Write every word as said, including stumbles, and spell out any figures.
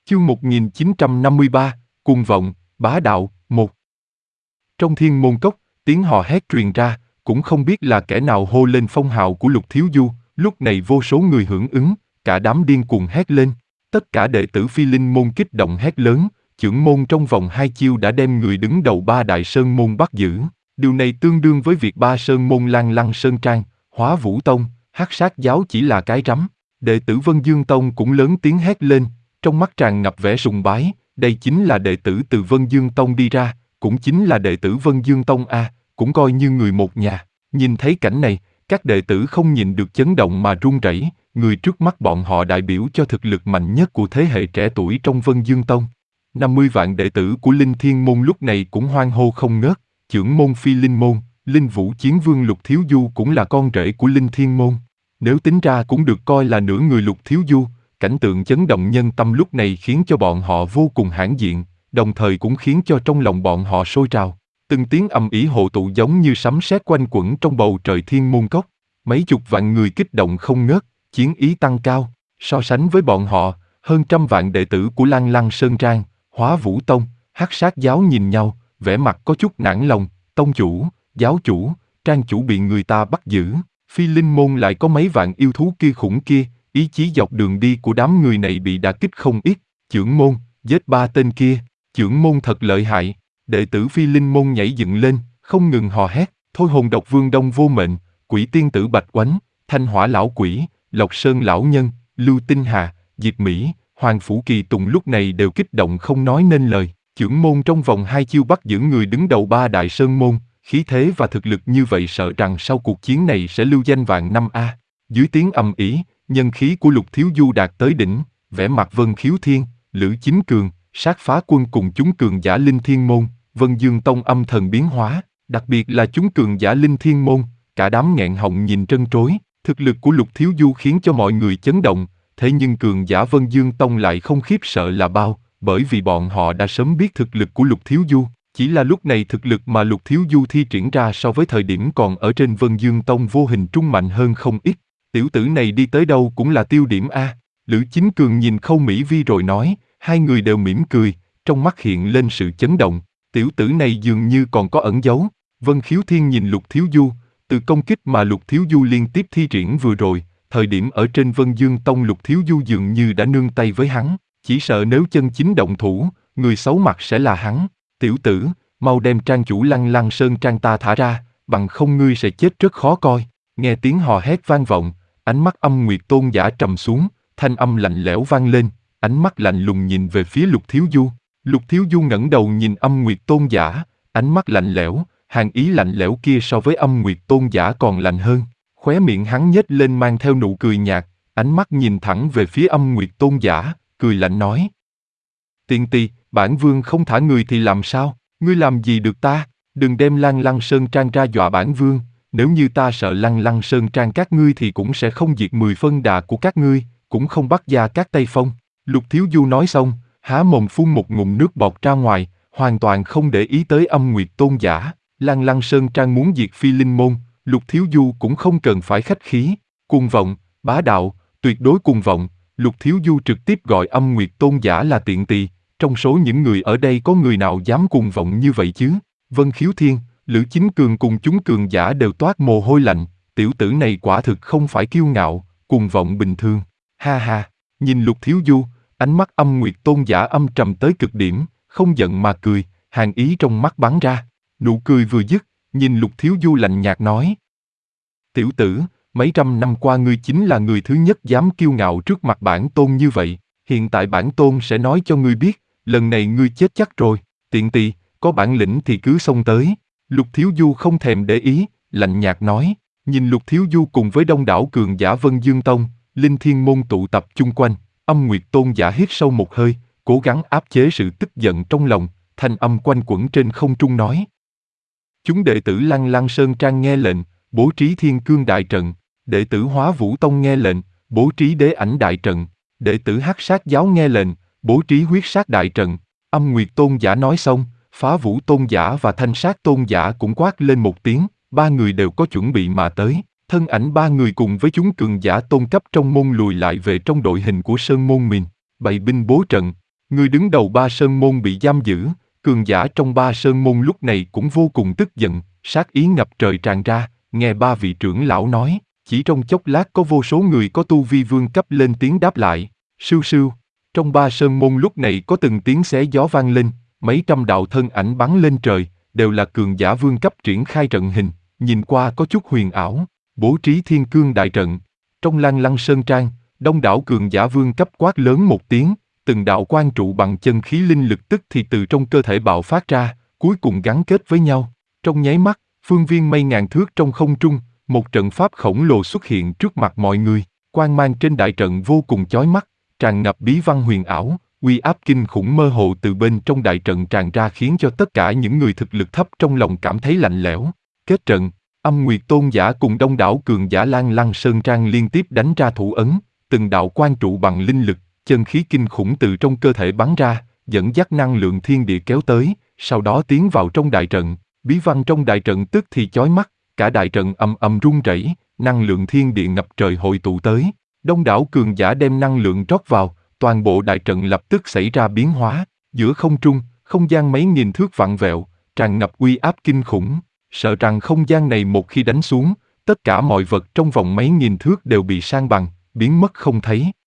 Chương một nghìn chín trăm năm mươi ba, Cuồng vọng, bá đạo, một. Trong thiên môn cốc, tiếng hò hét truyền ra, cũng không biết là kẻ nào hô lên phong hào của Lục Thiếu Du, lúc này vô số người hưởng ứng, cả đám điên cuồng hét lên. Tất cả đệ tử Phi Linh môn kích động hét lớn, chưởng môn trong vòng hai chiêu đã đem người đứng đầu ba đại sơn môn bắt giữ. Điều này tương đương với việc ba sơn môn Lang Lăng Sơn Trang, Hóa Vũ Tông, Hắc Sát Giáo chỉ là cái rắm. Đệ tử Vân Dương Tông cũng lớn tiếng hét lên, trong mắt tràn ngập vẻ sùng bái, đây chính là đệ tử từ Vân Dương Tông đi ra, cũng chính là đệ tử Vân Dương Tông a, cũng coi như người một nhà. Nhìn thấy cảnh này, các đệ tử không nhìn được chấn động mà run rẩy, người trước mắt bọn họ đại biểu cho thực lực mạnh nhất của thế hệ trẻ tuổi trong Vân Dương Tông. năm mươi vạn đệ tử của Linh Thiên môn lúc này cũng hoan hô không ngớt, chưởng môn Phi Linh môn, Linh Vũ Chiến Vương Lục Thiếu Du cũng là con rể của Linh Thiên môn. Nếu tính ra cũng được coi là nửa người Lục Thiếu Du. Cảnh tượng chấn động nhân tâm lúc này khiến cho bọn họ vô cùng hãnh diện, đồng thời cũng khiến cho trong lòng bọn họ sôi trào. Từng tiếng ầm ĩ hội tụ giống như sấm sét quanh quẩn trong bầu trời thiên môn cốc. Mấy chục vạn người kích động không ngớt, chiến ý tăng cao. So sánh với bọn họ, hơn trăm vạn đệ tử của Lang Lăng Sơn Trang, Hóa Vũ Tông, Hắc Sát Giáo nhìn nhau, vẻ mặt có chút nản lòng. Tông chủ, giáo chủ, trang chủ bị người ta bắt giữ. Phi Linh môn lại có mấy vạn yêu thú kia khủng kia. Ý chí dọc đường đi của đám người này bị đả kích không ít. Chưởng môn, giết ba tên kia. Chưởng môn thật lợi hại. Đệ tử Phi Linh môn nhảy dựng lên, không ngừng hò hét. Thôi hồn độc vương Đông Vô Mệnh, Quỷ tiên tử Bạch Oánh, Thanh Hỏa lão quỷ, Lộc Sơn lão nhân, Lưu Tinh Hà, Diệp Mỹ, Hoàng Phủ Kỳ Tùng lúc này đều kích động không nói nên lời. Chưởng môn trong vòng hai chiêu bắt giữ người đứng đầu ba đại sơn môn, khí thế và thực lực như vậy sợ rằng sau cuộc chiến này sẽ lưu danh vạn năm a. Dưới tiếng ầm ĩ, nhân khí của Lục Thiếu Du đạt tới đỉnh, vẻ mặt Vân Khiếu Thiên, Lữ Chính Cường, Sát Phá Quân cùng chúng cường giả Linh Thiên môn, Vân Dương Tông âm thần biến hóa, đặc biệt là chúng cường giả Linh Thiên môn, cả đám nghẹn họng nhìn trân trối. Thực lực của Lục Thiếu Du khiến cho mọi người chấn động, thế nhưng cường giả Vân Dương Tông lại không khiếp sợ là bao, bởi vì bọn họ đã sớm biết thực lực của Lục Thiếu Du, chỉ là lúc này thực lực mà Lục Thiếu Du thi triển ra so với thời điểm còn ở trên Vân Dương Tông vô hình trung mạnh hơn không ít. Tiểu tử này đi tới đâu cũng là tiêu điểm a. Lữ Chính Cường nhìn Khâu Mỹ Vi rồi nói, hai người đều mỉm cười, trong mắt hiện lên sự chấn động. Tiểu tử này dường như còn có ẩn giấu. Vân Khiếu Thiên nhìn Lục Thiếu Du, từ công kích mà Lục Thiếu Du liên tiếp thi triển vừa rồi, thời điểm ở trên Vân Dương Tông Lục Thiếu Du dường như đã nương tay với hắn, chỉ sợ nếu chân chính động thủ, người xấu mặt sẽ là hắn. Tiểu tử, mau đem trang chủ Lăng Lăng Sơn Trang ta thả ra, bằng không ngươi sẽ chết rất khó coi. Nghe tiếng hò hét vang vọng, ánh mắt Âm Nguyệt Tôn giả trầm xuống, thanh âm lạnh lẽo vang lên, ánh mắt lạnh lùng nhìn về phía Lục Thiếu Du. Lục Thiếu Du ngẩng đầu nhìn Âm Nguyệt Tôn giả, ánh mắt lạnh lẽo, hàn ý lạnh lẽo kia so với Âm Nguyệt Tôn giả còn lạnh hơn. Khóe miệng hắn nhếch lên mang theo nụ cười nhạt, ánh mắt nhìn thẳng về phía Âm Nguyệt Tôn giả, cười lạnh nói: Tiên Tỳ, bản vương không thả người thì làm sao? Ngươi làm gì được ta? Đừng đem Lang Lăng Sơn Trang ra dọa bản vương. Nếu như ta sợ Lăng Lăng Sơn Trang các ngươi thì cũng sẽ không diệt mười phân đà của các ngươi, cũng không bắt Gia Cát Tây Phong. Lục Thiếu Du nói xong, há mồm phun một ngụm nước bọt ra ngoài, hoàn toàn không để ý tới Âm Nguyệt Tôn giả. Lăng Lăng Sơn Trang muốn diệt Phi Linh môn, Lục Thiếu Du cũng không cần phải khách khí. Cuồng vọng, bá đạo, tuyệt đối cuồng vọng. Lục Thiếu Du trực tiếp gọi Âm Nguyệt Tôn giả là tiện tỳ. Trong số những người ở đây có người nào dám cuồng vọng như vậy chứ? Vân Khiếu Thiên, Lữ Chính Cường cùng chúng cường giả đều toát mồ hôi lạnh. Tiểu tử này quả thực không phải kiêu ngạo, cuồng vọng bình thường. Ha ha, nhìn Lục Thiếu Du, ánh mắt Âm Nguyệt Tôn giả âm trầm tới cực điểm, không giận mà cười, hàn ý trong mắt bắn ra. Nụ cười vừa dứt, nhìn Lục Thiếu Du lạnh nhạt nói: Tiểu tử, mấy trăm năm qua ngươi chính là người thứ nhất dám kiêu ngạo trước mặt bản tôn như vậy. Hiện tại bản tôn sẽ nói cho ngươi biết, lần này ngươi chết chắc rồi. Tiện tỳ, có bản lĩnh thì cứ xông tới. Lục Thiếu Du không thèm để ý, lạnh nhạt nói. Nhìn Lục Thiếu Du cùng với đông đảo cường giả Vân Dương Tông, Linh Thiên môn tụ tập chung quanh, Âm Nguyệt Tôn giả hít sâu một hơi, cố gắng áp chế sự tức giận trong lòng, thanh âm quanh quẩn trên không trung nói: Chúng đệ tử Lăng Lăng Sơn Trang nghe lệnh, bố trí Thiên Cương đại trận. Đệ tử Hóa Vũ Tông nghe lệnh, bố trí Đế Ảnh đại trận. Đệ tử Hắc Sát Giáo nghe lệnh, bố trí Huyết Sát đại trận. Âm Nguyệt Tôn giả nói xong, Phá Vũ Tôn giả và Thanh Sát Tôn giả cũng quát lên một tiếng, ba người đều có chuẩn bị mà tới. Thân ảnh ba người cùng với chúng cường giả tôn cấp trong môn lùi lại về trong đội hình của Sơn môn mình, bày binh bố trận. Người đứng đầu Ba Sơn Môn bị giam giữ, cường giả trong Ba Sơn Môn lúc này cũng vô cùng tức giận, sát ý ngập trời tràn ra, nghe ba vị trưởng lão nói, chỉ trong chốc lát có vô số người có tu vi vương cấp lên tiếng đáp lại, sưu sưu. Trong Ba Sơn Môn lúc này có từng tiếng xé gió vang lên, mấy trăm đạo thân ảnh bắn lên trời, đều là cường giả vương cấp triển khai trận hình, nhìn qua có chút huyền ảo, bố trí thiên cương đại trận. Trong Lan Lăng Sơn Trang, đông đảo cường giả vương cấp quát lớn một tiếng, từng đạo quan trụ bằng chân khí linh lực tức thì từ trong cơ thể bạo phát ra, cuối cùng gắn kết với nhau. Trong nháy mắt, phương viên mây ngàn thước trong không trung, một trận pháp khổng lồ xuất hiện trước mặt mọi người. Quang mang trên đại trận vô cùng chói mắt, tràn ngập bí văn huyền ảo, uy áp kinh khủng mơ hồ từ bên trong đại trận tràn ra khiến cho tất cả những người thực lực thấp trong lòng cảm thấy lạnh lẽo. Kết trận, Âm Nguyệt Tôn giả cùng đông đảo cường giả Lan Lăng Sơn Trang liên tiếp đánh ra thủ ấn, từng đạo quan trụ bằng linh lực, chân khí kinh khủng từ trong cơ thể bắn ra, dẫn dắt năng lượng thiên địa kéo tới, sau đó tiến vào trong đại trận. Bí văn trong đại trận tức thì chói mắt, cả đại trận ầm ầm rung rẩy, năng lượng thiên địa ngập trời hội tụ tới. Đông đảo cường giả đem năng lượng rót vào, toàn bộ đại trận lập tức xảy ra biến hóa. Giữa không trung, không gian mấy nghìn thước vặn vẹo, tràn ngập uy áp kinh khủng. Sợ rằng không gian này một khi đánh xuống, tất cả mọi vật trong vòng mấy nghìn thước đều bị san bằng, biến mất không thấy.